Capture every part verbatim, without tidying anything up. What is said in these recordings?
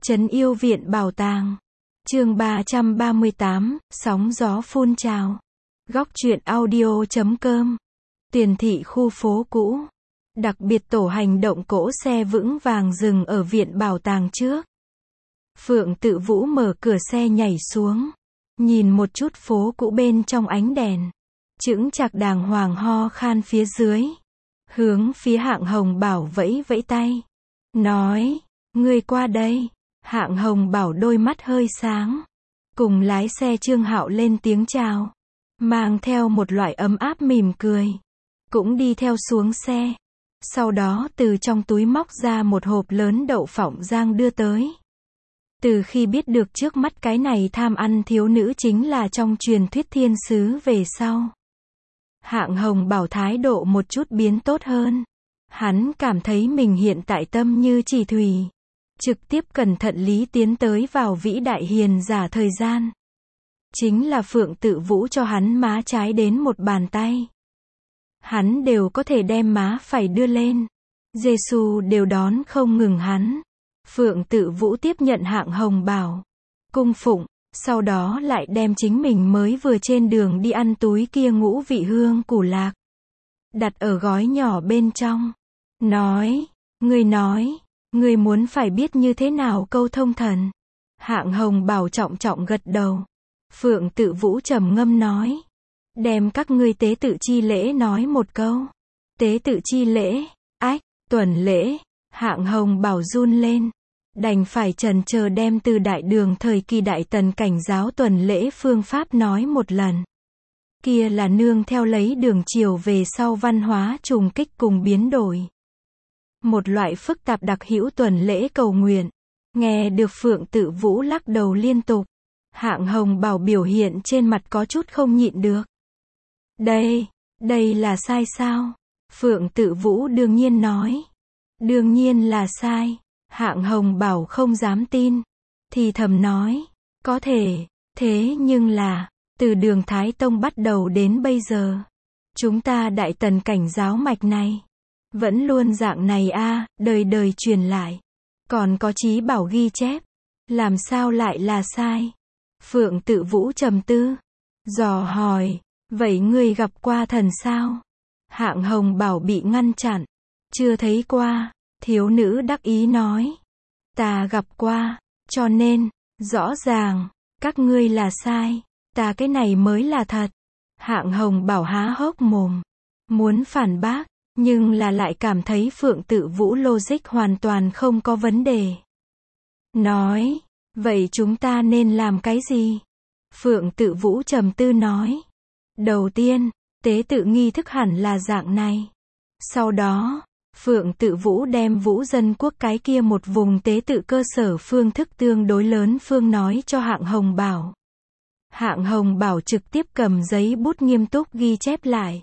Trấn Yêu Viện Bảo Tàng. Chương ba trăm ba mươi tám, sóng gió phun trào. Góc truyện audio chấm com. Tiền thị khu phố cũ. Đặc biệt tổ hành động cỗ xe vững vàng dừng ở viện bảo tàng trước. Phượng Tự Vũ mở cửa xe nhảy xuống, nhìn một chút phố cũ bên trong ánh đèn, chững chạc đàng hoàng ho khan phía dưới, hướng phía Hạng Hồng Bảo vẫy vẫy tay, nói, ngươi qua đây. Hạng Hồng Bảo đôi mắt hơi sáng, cùng lái xe Trương Hạo lên tiếng chào, mang theo một loại ấm áp mỉm cười, cũng đi theo xuống xe. Sau đó từ trong túi móc ra một hộp lớn đậu phộng rang đưa tới. Từ khi biết được trước mắt cái này tham ăn thiếu nữ chính là trong truyền thuyết thiên sứ về sau, Hạng Hồng Bảo thái độ một chút biến tốt hơn. Hắn cảm thấy mình hiện tại tâm như chỉ thủy, trực tiếp cẩn thận lý tiến tới vào vĩ đại hiền giả thời gian. Chính là Phượng Tự Vũ cho hắn má trái đến một bàn tay, hắn đều có thể đem má phải đưa lên. Giê-xu đều đón không ngừng hắn. Phượng Tự Vũ tiếp nhận Hạng Hồng Bảo, cung phụng, sau đó lại đem chính mình mới vừa trên đường đi ăn túi kia ngũ vị hương củ lạc, đặt ở gói nhỏ bên trong. Nói, ngươi nói, ngươi muốn phải biết như thế nào câu thông thần. Hạng Hồng Bảo trọng trọng gật đầu. Phượng Tự Vũ trầm ngâm nói, đem các ngươi tế tự chi lễ nói một câu. Tế tự chi lễ, ách, tuần lễ. Hạng Hồng Bảo run lên, đành phải trần chờ đem từ đại đường thời kỳ Đại Tần cảnh giáo tuần lễ phương pháp nói một lần. Kia là nương theo lấy đường chiều về sau văn hóa trùng kích cùng biến đổi, một loại phức tạp đặc hữu tuần lễ cầu nguyện. Nghe được Phượng Tự Vũ lắc đầu liên tục, Hạng Hồng Bảo biểu hiện trên mặt có chút không nhịn được. Đây, đây là sai sao? Phượng Tự Vũ đương nhiên nói. Đương nhiên là sai. Hạng Hồng Bảo không dám tin, thì thầm nói, có thể, thế nhưng là, từ đường Thái Tông bắt đầu đến bây giờ, chúng ta Đại Tần cảnh giáo mạch này, vẫn luôn dạng này a, đời đời truyền lại, còn có chí bảo ghi chép, làm sao lại là sai? Phượng Tự Vũ trầm tư, dò hỏi, vậy ngươi gặp qua thần sao? Hạng Hồng Bảo bị ngăn chặn, chưa thấy qua. Thiếu nữ đắc ý nói, ta gặp qua, cho nên, rõ ràng, các ngươi là sai, ta cái này mới là thật. Hạng Hồng Bảo há hốc mồm, muốn phản bác, nhưng là lại cảm thấy Phượng Tự Vũ logic hoàn toàn không có vấn đề. Nói, vậy chúng ta nên làm cái gì? Phượng Tự Vũ trầm tư nói, đầu tiên, tế tự nghi thức hẳn là dạng này. Sau đó, Phượng Tự Vũ đem Vũ Dân Quốc cái kia một vùng tế tự cơ sở phương thức tương đối lớn phương nói cho Hạng Hồng Bảo. Hạng Hồng Bảo trực tiếp cầm giấy bút nghiêm túc ghi chép lại.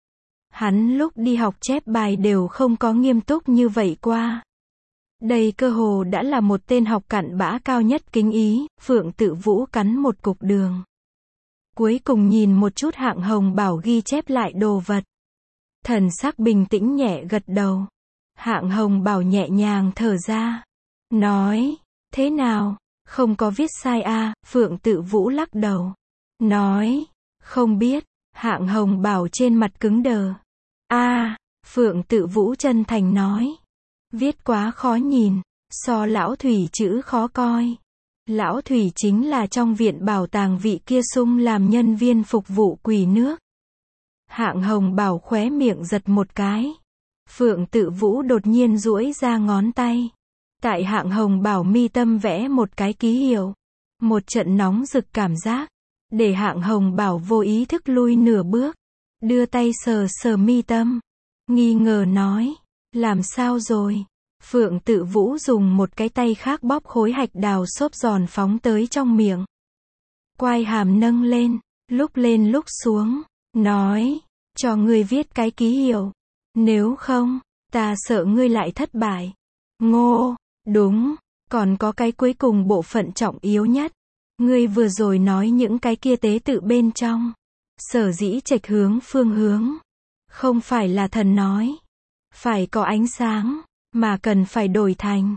Hắn lúc đi học chép bài đều không có nghiêm túc như vậy qua. Đây cơ hồ đã là một tên học cặn bã cao nhất kính ý. Phượng Tự Vũ cắn một cục đường, cuối cùng nhìn một chút Hạng Hồng Bảo ghi chép lại đồ vật, thần sắc bình tĩnh nhẹ gật đầu. Hạng Hồng Bảo nhẹ nhàng thở ra, nói, thế nào, không có viết sai a? À? Phượng Tự Vũ lắc đầu, nói, không biết. Hạng Hồng Bảo trên mặt cứng đờ. A, à, Phượng Tự Vũ chân thành nói, viết quá khó nhìn, so Lão Thủy chữ khó coi. Lão Thủy chính là trong viện bảo tàng vị kia sung làm nhân viên phục vụ quỳ nước. Hạng Hồng Bảo khóe miệng giật một cái. Phượng Tự Vũ đột nhiên duỗi ra ngón tay, tại Hạng Hồng Bảo mi tâm vẽ một cái ký hiệu. Một trận nóng rực cảm giác, để Hạng Hồng Bảo vô ý thức lui nửa bước, đưa tay sờ sờ mi tâm, nghi ngờ nói, làm sao rồi? Phượng Tự Vũ dùng một cái tay khác bóp khối hạch đào xốp giòn phóng tới trong miệng. Quai hàm nâng lên, lúc lên lúc xuống, nói, cho ngươi viết cái ký hiệu, nếu không, ta sợ ngươi lại thất bại. Ngô, đúng, còn có cái cuối cùng bộ phận trọng yếu nhất. Ngươi vừa rồi nói những cái kia tế tự bên trong, sở dĩ chệch hướng phương hướng, không phải là thần nói, phải có ánh sáng, mà cần phải đổi thành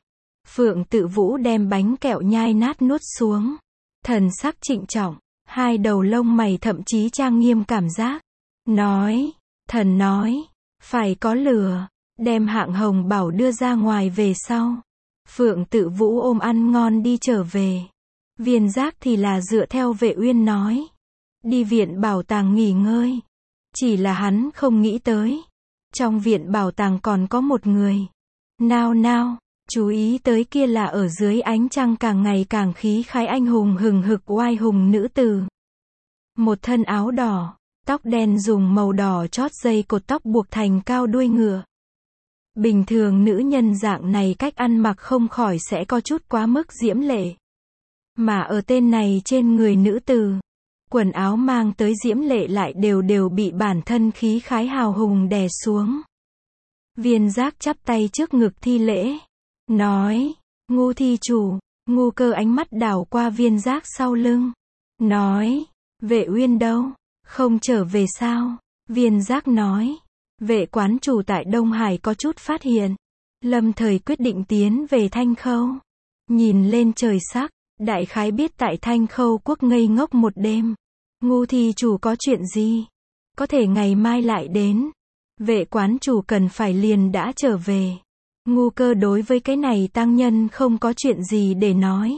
Phượng Tự Vũ đem bánh kẹo nhai nát nuốt xuống. Thần sắc trịnh trọng, hai đầu lông mày thậm chí trang nghiêm cảm giác. Nói, thần nói, phải có lửa, đem Hạng Hồng Bảo đưa ra ngoài về sau. Phượng Tự Vũ ôm ăn ngon đi trở về. Viên Giác thì là dựa theo Vệ Uyên nói. Đi viện bảo tàng nghỉ ngơi. Chỉ là hắn không nghĩ tới. Trong viện bảo tàng còn có một người. Nào nào, chú ý tới kia là ở dưới ánh trăng càng ngày càng khí khái anh hùng hừng hực oai hùng nữ tử. Một thân áo đỏ, tóc đen dùng màu đỏ chót dây cột tóc buộc thành cao đuôi ngựa. Bình thường nữ nhân dạng này cách ăn mặc không khỏi sẽ có chút quá mức diễm lệ. Mà ở tên này trên người nữ tử, quần áo mang tới diễm lệ lại đều đều bị bản thân khí khái hào hùng đè xuống. Viên Giác chắp tay trước ngực thi lễ. Nói, Ngu thi chủ. Ngu Cơ ánh mắt đảo qua Viên Giác sau lưng. Nói, Vệ Uyên đâu? Không trở về sao? Viên Giác nói, Vệ quán chủ tại Đông Hải có chút phát hiện. Lâm thời quyết định tiến về Thanh Khâu. Nhìn lên trời sắc, đại khái biết tại Thanh Khâu quốc ngây ngốc một đêm. Ngu thi chủ có chuyện gì? Có thể ngày mai lại đến. Vệ quán chủ cần phải liền đã trở về. Ngu Cơ đối với cái này tăng nhân không có chuyện gì để nói.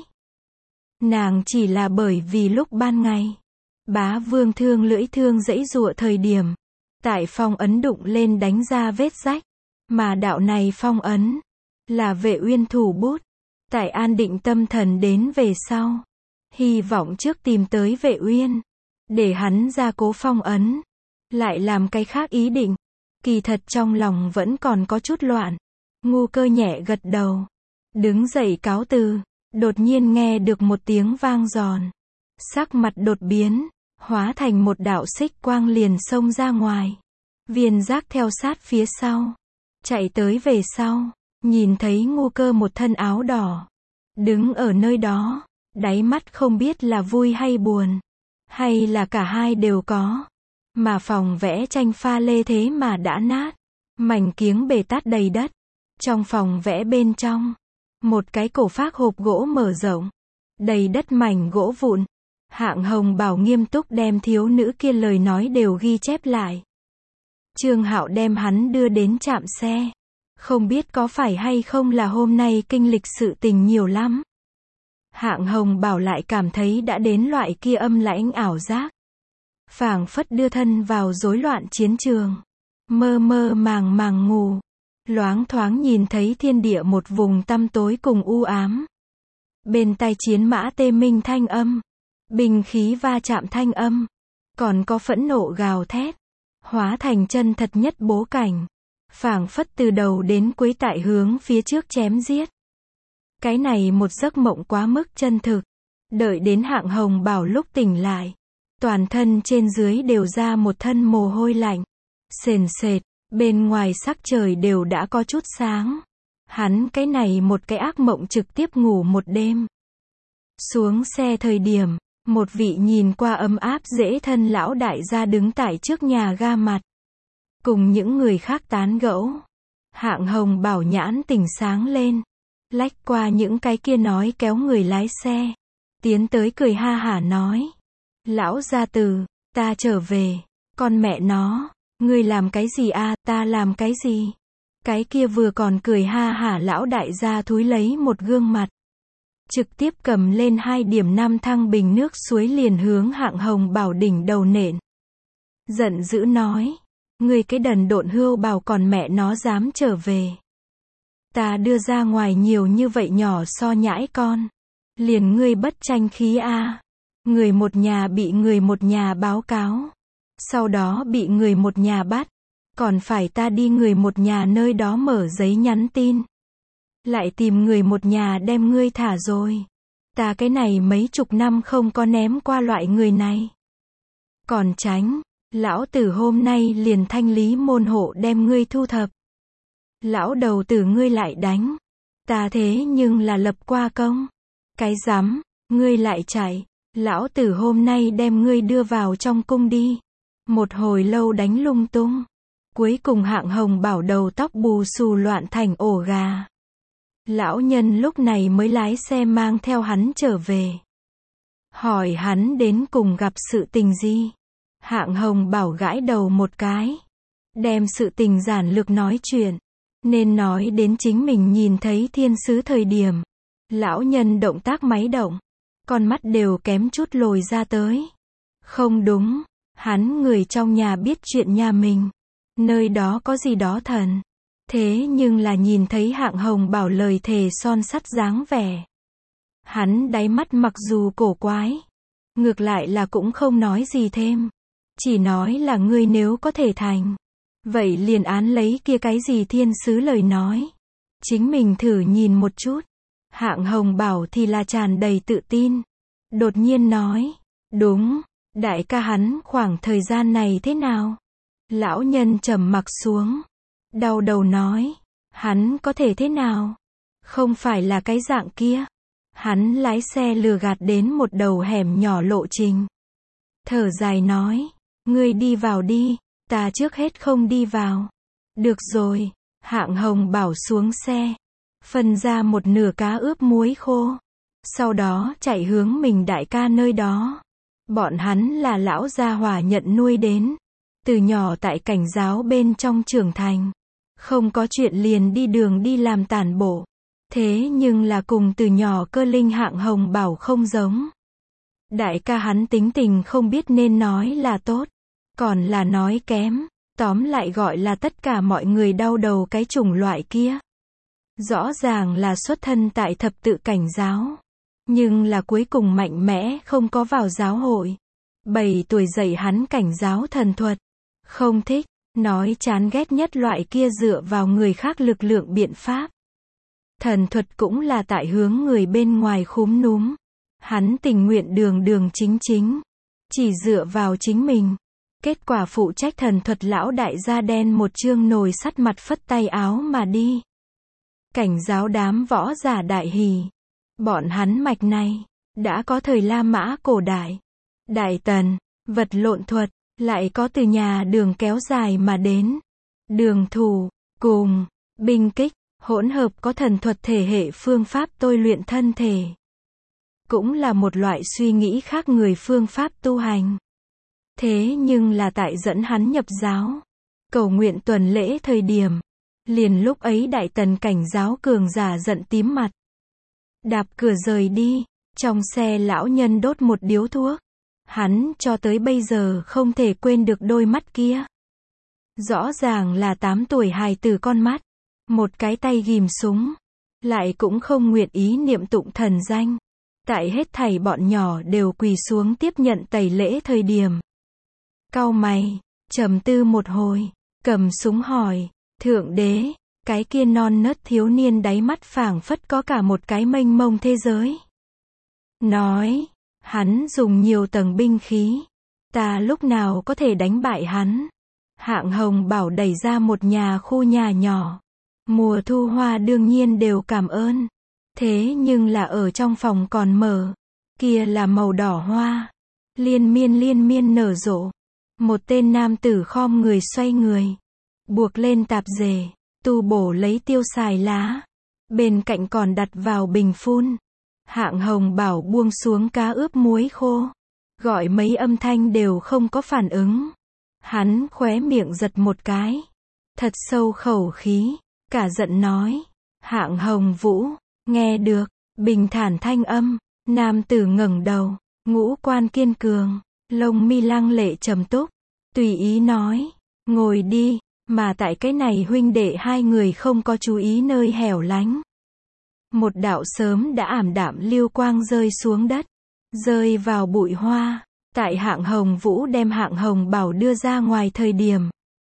Nàng chỉ là bởi vì lúc ban ngày, Bá Vương thương lưỡi thương giãy giụa thời điểm, tại phong ấn đụng lên đánh ra vết rách. Mà đạo này phong ấn, là Vệ Uyên thủ bút. Tại an định tâm thần đến về sau, hy vọng trước tìm tới Vệ Uyên, để hắn ra cố phong ấn. Lại làm cái khác ý định. Kỳ thật trong lòng vẫn còn có chút loạn. Ngu Cơ nhẹ gật đầu, đứng dậy cáo từ. Đột nhiên nghe được một tiếng vang giòn. Sắc mặt đột biến, hóa thành một đạo xích quang liền xông ra ngoài. Viên Giác theo sát phía sau, chạy tới về sau, nhìn thấy Ngu Cơ một thân áo đỏ, đứng ở nơi đó, đáy mắt không biết là vui hay buồn, hay là cả hai đều có. Mà phòng vẽ tranh pha lê thế mà đã nát, mảnh kiếng bể tát đầy đất. Trong phòng vẽ bên trong, một cái cổ phác hộp gỗ mở rộng, đầy đất mảnh gỗ vụn. Hạng Hồng Bảo nghiêm túc đem thiếu nữ kia lời nói đều ghi chép lại. Trương Hạo đem hắn đưa đến trạm xe. Không biết có phải hay không là hôm nay kinh lịch sự tình nhiều lắm. Hạng Hồng Bảo lại cảm thấy đã đến loại kia âm lãnh ảo giác. Phảng phất đưa thân vào rối loạn chiến trường. Mơ mơ màng màng ngủ. Loáng thoáng nhìn thấy thiên địa một vùng tăm tối cùng u ám. Bên tai chiến mã tê minh thanh âm. Binh khí va chạm thanh âm. Còn có phẫn nộ gào thét. Hóa thành chân thật nhất bố cảnh. Phảng phất từ đầu đến cuối tại hướng phía trước chém giết. Cái này một giấc mộng quá mức chân thực. Đợi đến Hạng Hồng Bảo lúc tỉnh lại, toàn thân trên dưới đều ra một thân mồ hôi lạnh. Sền sệt, bên ngoài sắc trời đều đã có chút sáng. Hắn cái này một cái ác mộng trực tiếp ngủ một đêm. Xuống xe thời điểm, một vị nhìn qua ấm áp dễ thân lão đại gia đứng tại trước nhà ga mặt. Cùng những người khác tán gẫu. Hạng Hồng Bảo nhãn tỉnh sáng lên. Lách qua những cái kia nói kéo người lái xe. Tiến tới cười ha hả nói. Lão gia tử, ta trở về. Con mẹ nó, ngươi làm cái gì a? Ta làm cái gì? Cái kia vừa còn cười ha hả lão đại gia thúi lấy một gương mặt. Trực tiếp cầm lên hai điểm năm thăng bình nước suối liền hướng Hạng Hồng Bảo đỉnh đầu nện. Giận dữ nói. Ngươi cái đần độn hươu bào còn mẹ nó dám trở về. Ta đưa ra ngoài nhiều như vậy nhỏ so nhãi con. Liền ngươi bất tranh khí a. Người một nhà bị người một nhà báo cáo. Sau đó bị người một nhà bắt. Còn phải ta đi người một nhà nơi đó mở giấy nhắn tin. Lại tìm người một nhà đem ngươi thả rồi. Ta cái này mấy chục năm không có ném qua loại người này. Còn tránh. Lão tử hôm nay liền thanh lý môn hộ đem ngươi thu thập. Lão đầu tử ngươi lại đánh. Ta thế nhưng là lập qua công. Cái rắm, ngươi lại chạy. Lão tử hôm nay đem ngươi đưa vào trong cung đi. Một hồi lâu đánh lung tung. Cuối cùng Hạng Hồng Bảo đầu tóc bù xù loạn thành ổ gà. Lão nhân lúc này mới lái xe mang theo hắn trở về. Hỏi hắn đến cùng gặp sự tình gì? Hạng Hồng Bảo gãi đầu một cái. Đem sự tình giản lược nói chuyện. Nên nói đến chính mình nhìn thấy thiên sứ thời điểm. Lão nhân động tác máy động. Con mắt đều kém chút lồi ra tới. Không đúng. Hắn người trong nhà biết chuyện nhà mình. Nơi đó có gì đó thần. Thế nhưng là nhìn thấy Hạng Hồng Bảo lời thề son sắt dáng vẻ. Hắn đáy mắt mặc dù cổ quái. Ngược lại là cũng không nói gì thêm. Chỉ nói là ngươi nếu có thể thành. Vậy liền án lấy kia cái gì thiên sứ lời nói. Chính mình thử nhìn một chút. Hạng Hồng Bảo thì là tràn đầy tự tin. Đột nhiên nói. Đúng. Đại ca hắn khoảng thời gian này thế nào? Lão nhân trầm mặc xuống. Đau đầu nói. Hắn có thể thế nào? Không phải là cái dạng kia. Hắn lái xe lừa gạt đến một đầu hẻm nhỏ lộ trình. Thở dài nói. Ngươi đi vào đi. Ta trước hết không đi vào. Được rồi. Hạng Hồng Bảo xuống xe. Phân ra một nửa cá ướp muối khô. Sau đó chạy hướng mình đại ca nơi đó. Bọn hắn là lão gia hỏa nhận nuôi đến. Từ nhỏ tại cảnh giáo bên trong trưởng thành. Không có chuyện liền đi đường đi làm tản bộ. Thế nhưng là cùng từ nhỏ cơ linh Hạng Hồng Bảo không giống. Đại ca hắn tính tình không biết nên nói là tốt. Còn là nói kém. Tóm lại gọi là tất cả mọi người đau đầu cái chủng loại kia. Rõ ràng là xuất thân tại thập tự cảnh giáo. Nhưng là cuối cùng mạnh mẽ không có vào giáo hội. Bảy tuổi dạy hắn cảnh giáo thần thuật. Không thích, nói chán ghét nhất loại kia dựa vào người khác lực lượng biện pháp. Thần thuật cũng là tại hướng người bên ngoài khúm núm. Hắn tình nguyện đường đường chính chính. Chỉ dựa vào chính mình. Kết quả phụ trách thần thuật lão đại da đen một chương nồi sắt mặt phất tay áo mà đi. Cảnh giáo đám võ giả đại hỉ. Bọn hắn mạch này, đã có thời La Mã cổ đại. Đại Tần, vật lộn thuật, lại có từ nhà Đường kéo dài mà đến. Đường thủ, cùng, binh kích, hỗn hợp có thần thuật thể hệ phương pháp tôi luyện thân thể. Cũng là một loại suy nghĩ khác người phương pháp tu hành. Thế nhưng là tại dẫn hắn nhập giáo. Cầu nguyện tuần lễ thời điểm. Liền lúc ấy Đại Tần cảnh giáo cường giả giận tím mặt. Đạp cửa rời đi. Trong xe lão nhân đốt một điếu thuốc. Hắn cho tới bây giờ không thể quên được đôi mắt kia. Rõ ràng là tám tuổi hài tử con mắt. Một cái tay ghìm súng. Lại cũng không nguyện ý niệm tụng thần danh. Tại hết thảy bọn nhỏ đều quỳ xuống tiếp nhận tẩy lễ thời điểm. Cau mày, trầm tư một hồi, cầm súng hỏi, Thượng Đế, cái kia non nớt thiếu niên đáy mắt phảng phất có cả một cái mênh mông thế giới. Nói, hắn dùng nhiều tầng binh khí, ta lúc nào có thể đánh bại hắn. Hạng Hồng Bảo đẩy ra một nhà khu nhà nhỏ. Mùa thu hoa đương nhiên đều cảm ơn. Thế nhưng là ở trong phòng còn mở. Kia là màu đỏ hoa. Liên miên liên miên nở rộ. Một tên nam tử khom người xoay người. Buộc lên tạp dề. Tu bổ lấy tiêu xài lá. Bên cạnh còn đặt vào bình phun. Hạng Hồng Bảo buông xuống cá ướp muối khô. Gọi mấy âm thanh đều không có phản ứng. Hắn khóe miệng giật một cái. Thật sâu khẩu khí. Cả giận nói. Hạng Hồng Vũ. Nghe được. Bình thản thanh âm. Nam tử ngẩng đầu. Ngũ quan kiên cường. Lông mi lăng lệ trầm túc. Tùy ý nói. Ngồi đi. Mà tại cái này huynh đệ hai người không có chú ý nơi hẻo lánh. Một đạo sớm đã ảm đạm lưu quang rơi xuống đất. Rơi vào bụi hoa. Tại Hạng Hồng Vũ đem Hạng Hồng Bảo đưa ra ngoài thời điểm.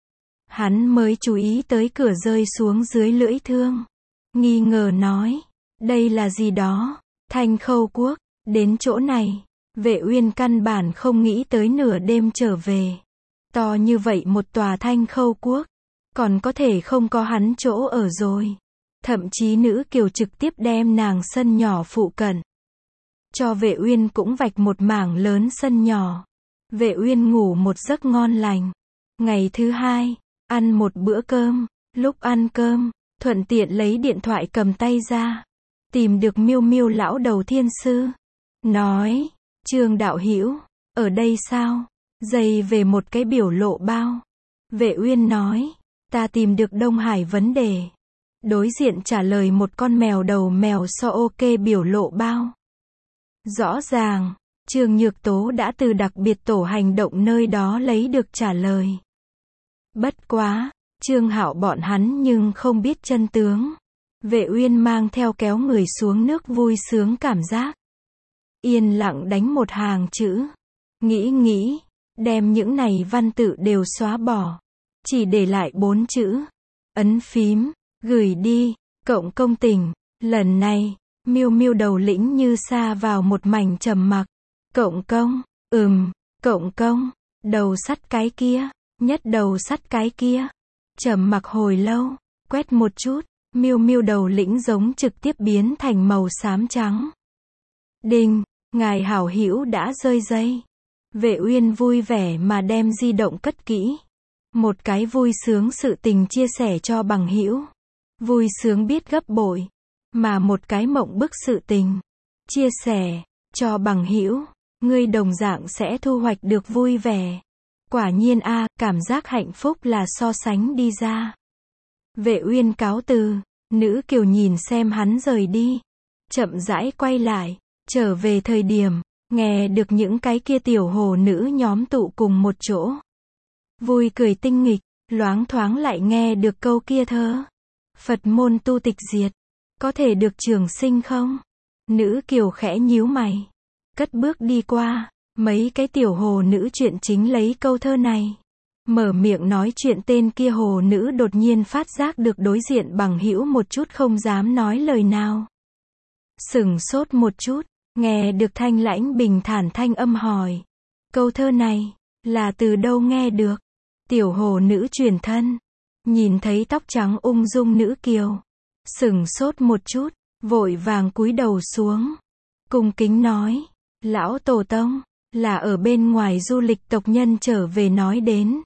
Hắn mới chú ý tới cửa rơi xuống dưới lưỡi thương. Nghi ngờ nói. Đây là gì đó? Thanh Khâu Quốc. Đến chỗ này. Vệ Uyên căn bản không nghĩ tới nửa đêm trở về. To như vậy một tòa Thanh Khâu Quốc. Còn có thể không có hắn chỗ ở rồi. Thậm chí nữ kiều trực tiếp đem nàng sân nhỏ phụ cận. Cho Vệ Uyên cũng vạch một mảng lớn sân nhỏ. Vệ Uyên ngủ một giấc ngon lành. Ngày thứ hai, ăn một bữa cơm. Lúc ăn cơm, thuận tiện lấy điện thoại cầm tay ra, tìm được Miêu Miêu lão đầu thiên sư. Nói, Trương đạo hữu, ở đây sao? Dày về một cái biểu lộ bao. Vệ Uyên nói, ta tìm được Đông Hải vấn đề. Đối diện trả lời một con mèo đầu mèo so ok biểu lộ bao. Rõ ràng, Trương Nhược Tố đã từ đặc biệt tổ hành động nơi đó lấy được trả lời. Bất quá, Trương Hạo bọn hắn nhưng không biết chân tướng. Vệ Uyên mang theo kéo người xuống nước vui sướng cảm giác. Yên lặng đánh một hàng chữ. Nghĩ nghĩ, đem những này văn tự đều xóa bỏ. Chỉ để lại bốn chữ. Ấn phím, gửi đi, cộng công tình. Lần này, Miêu Miêu đầu lĩnh như sa vào một mảnh trầm mặc. Cộng công, ừm, cộng công, đầu sắt cái kia, nhất đầu sắt cái kia. Trầm mặc hồi lâu, quét một chút, Miêu Miêu đầu lĩnh giống trực tiếp biến thành màu xám trắng. Đinh, ngài hảo hữu đã rơi dây. Vệ Uyên vui vẻ mà đem di động cất kỹ. Một cái vui sướng sự tình chia sẻ cho bằng hữu. Vui sướng biết gấp bội. Mà một cái mộng bức sự tình. Chia sẻ, cho bằng hữu. Ngươi đồng dạng sẽ thu hoạch được vui vẻ. Quả nhiên a, à, cảm giác hạnh phúc là so sánh đi ra. Vệ Uyên cáo từ, nữ kiều nhìn xem hắn rời đi. Chậm rãi quay lại, trở về thời điểm, nghe được những cái kia tiểu hồ nữ nhóm tụ cùng một chỗ. Vui cười tinh nghịch, loáng thoáng lại nghe được câu kia thơ. Phật môn tu tịch diệt, có thể được trường sinh không? Nữ kiều khẽ nhíu mày, cất bước đi qua, mấy cái tiểu hồ nữ chuyện chính lấy câu thơ này. Mở miệng nói chuyện tên kia hồ nữ đột nhiên phát giác được đối diện bằng hữu một chút không dám nói lời nào. Sửng sốt một chút, nghe được thanh lãnh bình thản thanh âm hỏi. Câu thơ này, là từ đâu nghe được? Tiểu hồ nữ truyền thân, nhìn thấy tóc trắng ung dung nữ kiều. Sửng sốt một chút, vội vàng cúi đầu xuống. Cung kính nói, lão tổ tông, là ở bên ngoài du lịch tộc nhân trở về nói đến.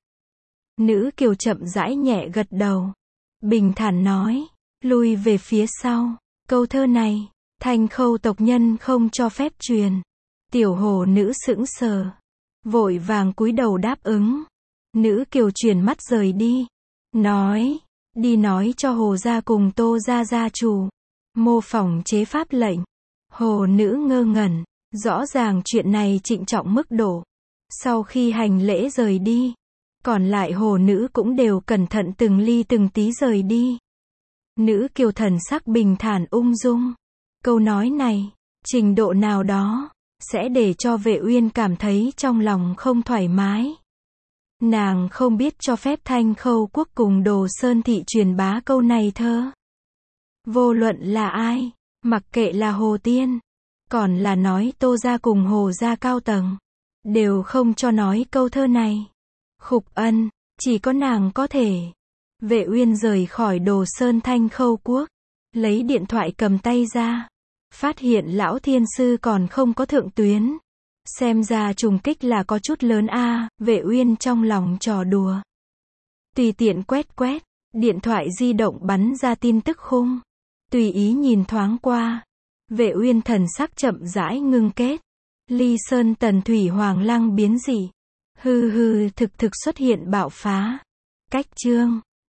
Nữ kiều chậm rãi nhẹ gật đầu. Bình thản nói, lui về phía sau. Câu thơ này, Thanh Khâu tộc nhân không cho phép truyền. Tiểu hồ nữ sững sờ, vội vàng cúi đầu đáp ứng. Nữ kiều chuyển mắt rời đi. Nói, đi nói cho hồ gia cùng Tô gia gia chủ. Mô phỏng chế pháp lệnh. Hồ nữ ngơ ngẩn, rõ ràng chuyện này trịnh trọng mức độ. Sau khi hành lễ rời đi, còn lại hồ nữ cũng đều cẩn thận từng ly từng tí rời đi. Nữ kiều thần sắc bình thản ung dung. Câu nói này, trình độ nào đó, sẽ để cho Vệ Uyên cảm thấy trong lòng không thoải mái. Nàng không biết cho phép Thanh Khâu quốc cùng Đồ Sơn thị truyền bá câu này thơ. Vô luận là ai, mặc kệ là Hồ Tiên, còn là nói Tô gia cùng Hồ gia cao tầng, đều không cho nói câu thơ này. Khục ân, chỉ có nàng có thể. Vệ Uyên rời khỏi Đồ Sơn Thanh Khâu quốc, lấy điện thoại cầm tay ra, phát hiện lão thiên sư còn không có thượng tuyến. Xem ra trùng kích là có chút lớn a, à, Vệ Uyên trong lòng trò đùa. Tùy tiện quét quét, điện thoại di động bắn ra tin tức khung. Tùy ý nhìn thoáng qua, Vệ Uyên thần sắc chậm rãi ngưng kết. Ly Sơn Tần Thủy Hoàng Lăng biến dị. Hư hư thực thực xuất hiện bạo phá. Cách chương